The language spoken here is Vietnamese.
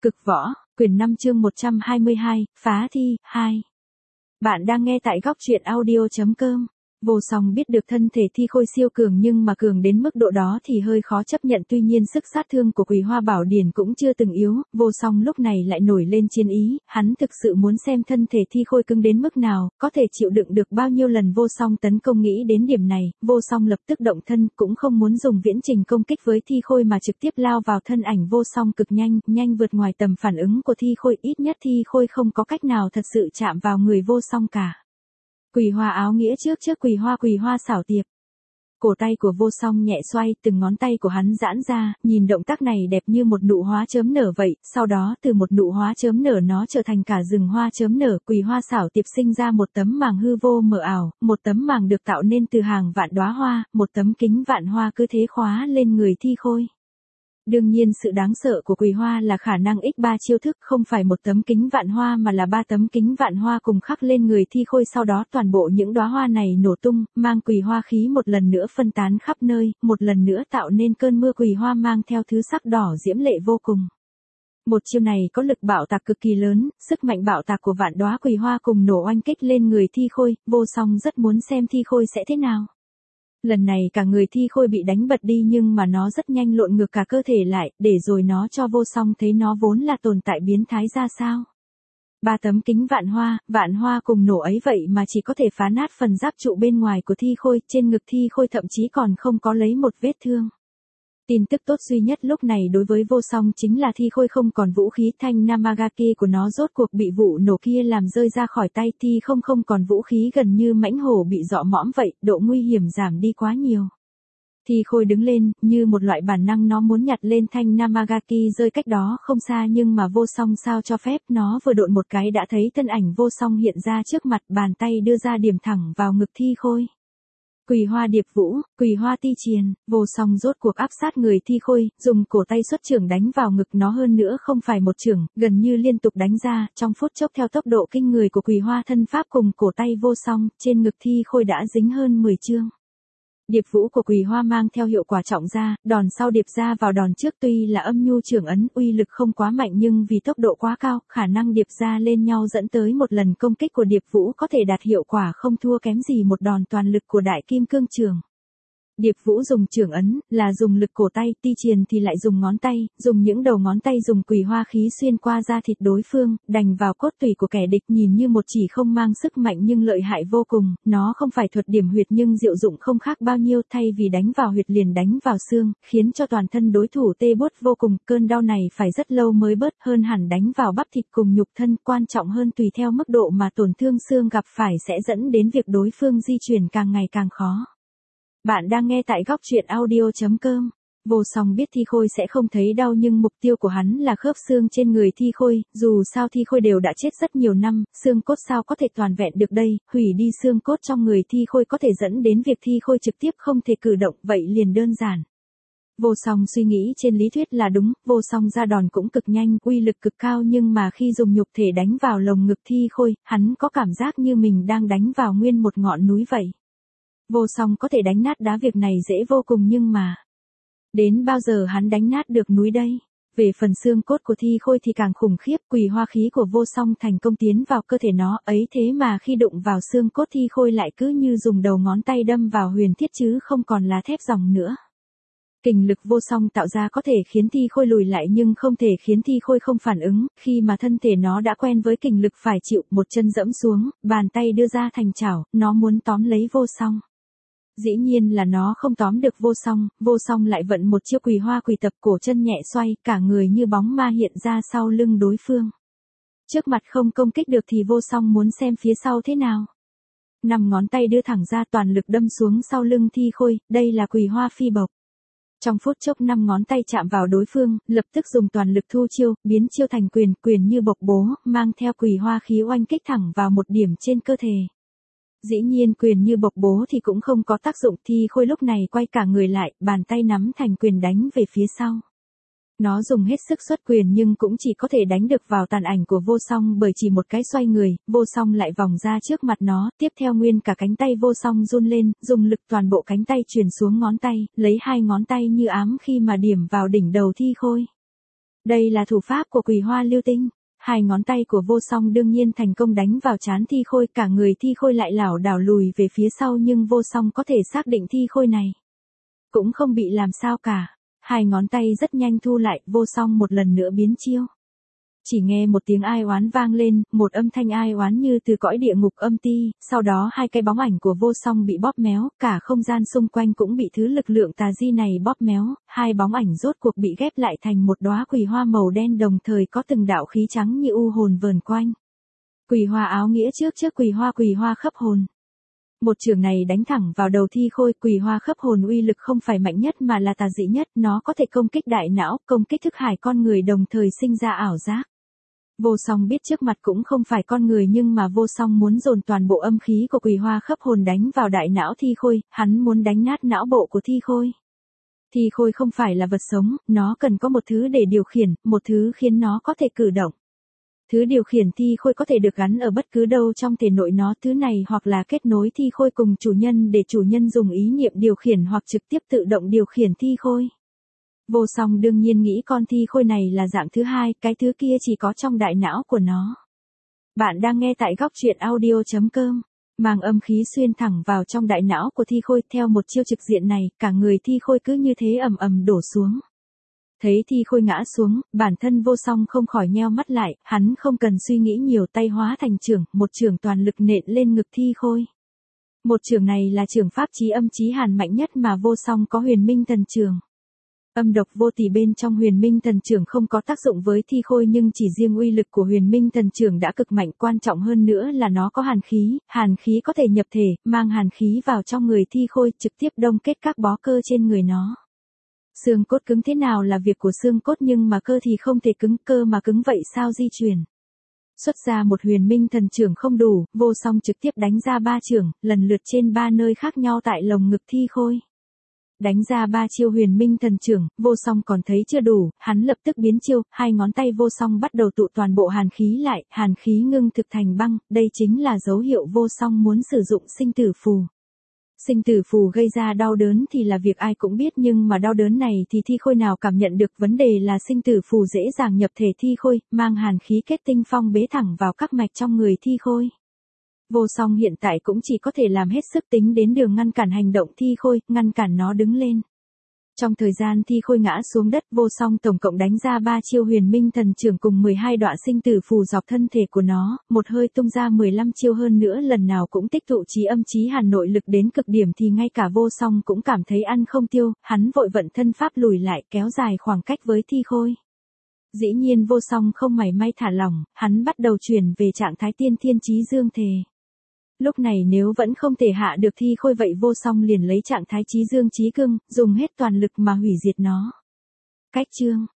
Cực võ, quyển 5 chương 122, phá thi, 2. Bạn đang nghe tại góc truyện audio.com. Vô song biết được thân thể thi khôi siêu cường nhưng mà cường đến mức độ đó thì hơi khó chấp nhận, tuy nhiên sức sát thương của Quỳ Hoa Bảo Điển cũng chưa từng yếu, vô song lúc này lại nổi lên chiến ý, hắn thực sự muốn xem thân thể thi khôi cứng đến mức nào, có thể chịu đựng được bao nhiêu lần vô song tấn công. Nghĩ đến điểm này, vô song lập tức động thân, cũng không muốn dùng viễn trình công kích với thi khôi mà trực tiếp lao vào thân ảnh vô song cực nhanh, nhanh vượt ngoài tầm phản ứng của thi khôi, ít nhất thi khôi không có cách nào thật sự chạm vào người vô song cả. Quỳ Hoa áo nghĩa trước Quỳ Hoa xảo tiệp. Cổ tay của vô song nhẹ xoay, từng ngón tay của hắn giãn ra, nhìn động tác này đẹp như một nụ hoa chớm nở vậy, sau đó từ một nụ hoa chớm nở nó trở thành cả rừng hoa chớm nở. Quỳ Hoa xảo tiệp sinh ra một tấm màng hư vô mờ ảo, một tấm màng được tạo nên từ hàng vạn đóa hoa, một tấm kính vạn hoa cứ thế khóa lên người thi khôi. Đương nhiên sự đáng sợ của Quỳ Hoa là khả năng x3 chiêu thức, không phải một tấm kính vạn hoa mà là 3 tấm kính vạn hoa cùng khắc lên người thi khôi, sau đó toàn bộ những đóa hoa này nổ tung, mang Quỳ Hoa khí một lần nữa phân tán khắp nơi, một lần nữa tạo nên cơn mưa Quỳ Hoa mang theo thứ sắc đỏ diễm lệ vô cùng. Một chiêu này có lực bạo tạc cực kỳ lớn, sức mạnh bạo tạc của vạn đóa Quỳ Hoa cùng nổ oanh kích lên người thi khôi, vô song rất muốn xem thi khôi sẽ thế nào. Lần này cả người thi khôi bị đánh bật đi nhưng mà nó rất nhanh lộn ngược cả cơ thể lại, để rồi nó cho vô song thấy nó vốn là tồn tại biến thái ra sao. 3 tấm kính vạn hoa cùng nổ ấy vậy mà chỉ có thể phá nát phần giáp trụ bên ngoài của thi khôi, trên ngực thi khôi thậm chí còn không có lấy một vết thương. Tin tức tốt duy nhất lúc này đối với vô song chính là thi khôi không còn vũ khí, thanh Namagaki của nó rốt cuộc bị vụ nổ kia làm rơi ra khỏi tay, thi không còn vũ khí, gần như mãnh hổ bị dọ mõm vậy, độ nguy hiểm giảm đi quá nhiều. Thi khôi đứng lên, như một loại bản năng nó muốn nhặt lên thanh Namagaki rơi cách đó không xa, nhưng mà vô song sao cho phép, nó vừa độn một cái đã thấy thân ảnh vô song hiện ra trước mặt, bàn tay đưa ra điểm thẳng vào ngực thi khôi. Quỳ Hoa điệp vũ, Quỳ Hoa ti triền, vô song rốt cuộc áp sát người thi khôi, dùng cổ tay xuất chưởng đánh vào ngực nó, hơn nữa không phải một chưởng, gần như liên tục đánh ra, trong phút chốc theo tốc độ kinh người của Quỳ Hoa thân pháp cùng cổ tay vô song, trên ngực thi khôi đã dính hơn 10 chương. Điệp vũ của Quỳ Hoa mang theo hiệu quả trọng ra, đòn sau điệp ra vào đòn trước, tuy là âm nhu trưởng ấn, uy lực không quá mạnh nhưng vì tốc độ quá cao, khả năng điệp ra lên nhau dẫn tới một lần công kích của điệp vũ có thể đạt hiệu quả không thua kém gì một đòn toàn lực của đại kim cương trường. Điệp vũ dùng trưởng ấn, là dùng lực cổ tay, ti triền thì lại dùng ngón tay, dùng những đầu ngón tay dùng Quỳ Hoa khí xuyên qua da thịt đối phương, đành vào cốt tủy của kẻ địch, nhìn như một chỉ không mang sức mạnh nhưng lợi hại vô cùng, nó không phải thuật điểm huyệt nhưng diệu dụng không khác bao nhiêu, thay vì đánh vào huyệt liền đánh vào xương, khiến cho toàn thân đối thủ tê buốt vô cùng, cơn đau này phải rất lâu mới bớt, hơn hẳn đánh vào bắp thịt cùng nhục thân, quan trọng hơn tùy theo mức độ mà tổn thương xương gặp phải sẽ dẫn đến việc đối phương di chuyển càng ngày càng khó. Bạn đang nghe tại góc truyện audio.com. Vô song biết thi khôi sẽ không thấy đau nhưng mục tiêu của hắn là khớp xương trên người thi khôi, dù sao thi khôi đều đã chết rất nhiều năm, xương cốt sao có thể toàn vẹn được đây, hủy đi xương cốt trong người thi khôi có thể dẫn đến việc thi khôi trực tiếp không thể cử động, vậy liền đơn giản. Vô song suy nghĩ trên lý thuyết là đúng, vô song ra đòn cũng cực nhanh, uy lực cực cao, nhưng mà khi dùng nhục thể đánh vào lồng ngực thi khôi, hắn có cảm giác như mình đang đánh vào nguyên một ngọn núi vậy. Vô song có thể đánh nát đá, việc này dễ vô cùng, nhưng mà đến bao giờ hắn đánh nát được núi đây? Về phần xương cốt của thi khôi thì càng khủng khiếp, Quỳ Hoa khí của vô song thành công tiến vào cơ thể nó, ấy thế mà khi đụng vào xương cốt thi khôi lại cứ như dùng đầu ngón tay đâm vào huyền thiết chứ không còn là thép ròng nữa. Kình lực vô song tạo ra có thể khiến thi khôi lùi lại nhưng không thể khiến thi khôi không phản ứng, khi mà thân thể nó đã quen với kình lực phải chịu, một chân dẫm xuống, bàn tay đưa ra thành chảo, nó muốn tóm lấy vô song. Dĩ nhiên là nó không tóm được vô song lại vận một chiêu Quỳ Hoa quỳ tập, cổ chân nhẹ xoay, cả người như bóng ma hiện ra sau lưng đối phương. Trước mặt không công kích được thì vô song muốn xem phía sau thế nào. 5 ngón tay đưa thẳng ra, toàn lực đâm xuống sau lưng thi khôi, đây là Quỳ Hoa phi bộc. Trong phút chốc 5 ngón tay chạm vào đối phương, lập tức dùng toàn lực thu chiêu, biến chiêu thành quyền, quyền như bộc bố, mang theo Quỳ Hoa khí oanh kích thẳng vào một điểm trên cơ thể. Dĩ nhiên quyền như bộc bố thì cũng không có tác dụng, thi khôi lúc này quay cả người lại, bàn tay nắm thành quyền đánh về phía sau. Nó dùng hết sức xuất quyền nhưng cũng chỉ có thể đánh được vào tàn ảnh của vô song, bởi chỉ một cái xoay người, vô song lại vòng ra trước mặt nó, tiếp theo nguyên cả cánh tay vô song run lên, dùng lực toàn bộ cánh tay truyền xuống ngón tay, lấy 2 ngón tay như ám khi mà điểm vào đỉnh đầu thi khôi. Đây là thủ pháp của Quỳ Hoa Lưu Tinh. Hai ngón tay của Vô Song đương nhiên thành công đánh vào trán Thi Khôi, cả người Thi Khôi lại lảo đảo lùi về phía sau nhưng Vô Song có thể xác định Thi Khôi này cũng không bị làm sao cả. Hai ngón tay rất nhanh thu lại, Vô Song một lần nữa biến chiêu. Chỉ nghe một tiếng ai oán vang lên, một âm thanh ai oán như từ cõi địa ngục âm ti, sau đó hai cái bóng ảnh của Vô Song bị bóp méo, cả không gian xung quanh cũng bị thứ lực lượng tà di này bóp méo, hai bóng ảnh rốt cuộc bị ghép lại thành một đóa quỳ hoa màu đen đồng thời có từng đạo khí trắng như u hồn vờn quanh. Quỳ hoa áo nghĩa trước quỳ hoa khấp hồn. Một chưởng này đánh thẳng vào đầu Thi Khôi, Quỳ Hoa khấp hồn uy lực không phải mạnh nhất mà là tà dị nhất, nó có thể công kích đại não, công kích thức hải con người đồng thời sinh ra ảo giác. Vô Song biết trước mặt cũng không phải con người nhưng mà Vô Song muốn dồn toàn bộ âm khí của Quỳ Hoa khấp hồn đánh vào đại não Thi Khôi, hắn muốn đánh nát não bộ của Thi Khôi. Thi Khôi không phải là vật sống, nó cần có một thứ để điều khiển, một thứ khiến nó có thể cử động. Thứ điều khiển Thi Khôi có thể được gắn ở bất cứ đâu trong thể nội nó, thứ này hoặc là kết nối Thi Khôi cùng chủ nhân để chủ nhân dùng ý niệm điều khiển hoặc trực tiếp tự động điều khiển Thi Khôi. Vô Song đương nhiên nghĩ con Thi Khôi này là dạng thứ hai, cái thứ kia chỉ có trong đại não của nó. Bạn đang nghe tại góc truyện audio.com. Mang âm khí xuyên thẳng vào trong đại não của Thi Khôi, theo một chiêu trực diện này, cả người Thi Khôi cứ như thế ầm ầm đổ xuống. Thấy Thi Khôi ngã xuống, bản thân Vô Song không khỏi nheo mắt lại, hắn không cần suy nghĩ nhiều, tay hóa thành chưởng, một chưởng toàn lực nện lên ngực Thi Khôi. Một chưởng này là chưởng pháp chí âm chí hàn mạnh nhất mà Vô Song có, Huyền Minh Thần Chưởng. Âm độc vô tỷ bên trong Huyền Minh Thần Chưởng không có tác dụng với Thi Khôi nhưng chỉ riêng uy lực của Huyền Minh Thần Chưởng đã cực mạnh, quan trọng hơn nữa là nó có hàn khí có thể nhập thể, mang hàn khí vào trong người Thi Khôi, trực tiếp đông kết các bó cơ trên người nó. Xương cốt cứng thế nào là việc của xương cốt nhưng mà cơ thì không thể cứng, cơ mà cứng vậy sao di chuyển. Xuất ra một Huyền Minh Thần Chưởng không đủ, Vô Song trực tiếp đánh ra 3 chưởng, lần lượt trên 3 nơi khác nhau tại lồng ngực Thi Khôi. Đánh ra 3 chiêu Huyền Minh Thần Chưởng, Vô Song còn thấy chưa đủ, hắn lập tức biến chiêu, hai ngón tay Vô Song bắt đầu tụ toàn bộ hàn khí lại, hàn khí ngưng thực thành băng, đây chính là dấu hiệu Vô Song muốn sử dụng sinh tử phù. Sinh tử phù gây ra đau đớn thì là việc ai cũng biết nhưng mà đau đớn này thì Thi Khôi nào cảm nhận được, vấn đề là sinh tử phù dễ dàng nhập thể Thi Khôi, mang hàn khí kết tinh phong bế thẳng vào các mạch trong người Thi Khôi. Vô Song hiện tại cũng chỉ có thể làm hết sức tính đến đường ngăn cản hành động Thi Khôi, ngăn cản nó đứng lên. Trong thời gian Thi Khôi ngã xuống đất, Vô Song tổng cộng đánh ra 3 chiêu Huyền Minh Thần Chưởng cùng 12 đọa sinh tử phù dọc thân thể của nó, một hơi tung ra 15 chiêu, hơn nữa lần nào cũng tích tụ chí âm chí hàn nội lực đến cực điểm thì ngay cả Vô Song cũng cảm thấy ăn không tiêu, hắn vội vận thân pháp lùi lại kéo dài khoảng cách với Thi Khôi. Dĩ nhiên Vô Song không mảy may thả lỏng, hắn bắt đầu chuyển về trạng thái tiên thiên chí dương thể. Lúc này nếu vẫn không thể hạ được Thi Khôi vậy Vô Song liền lấy trạng thái chí dương chí cương, dùng hết toàn lực mà hủy diệt nó. Cách chương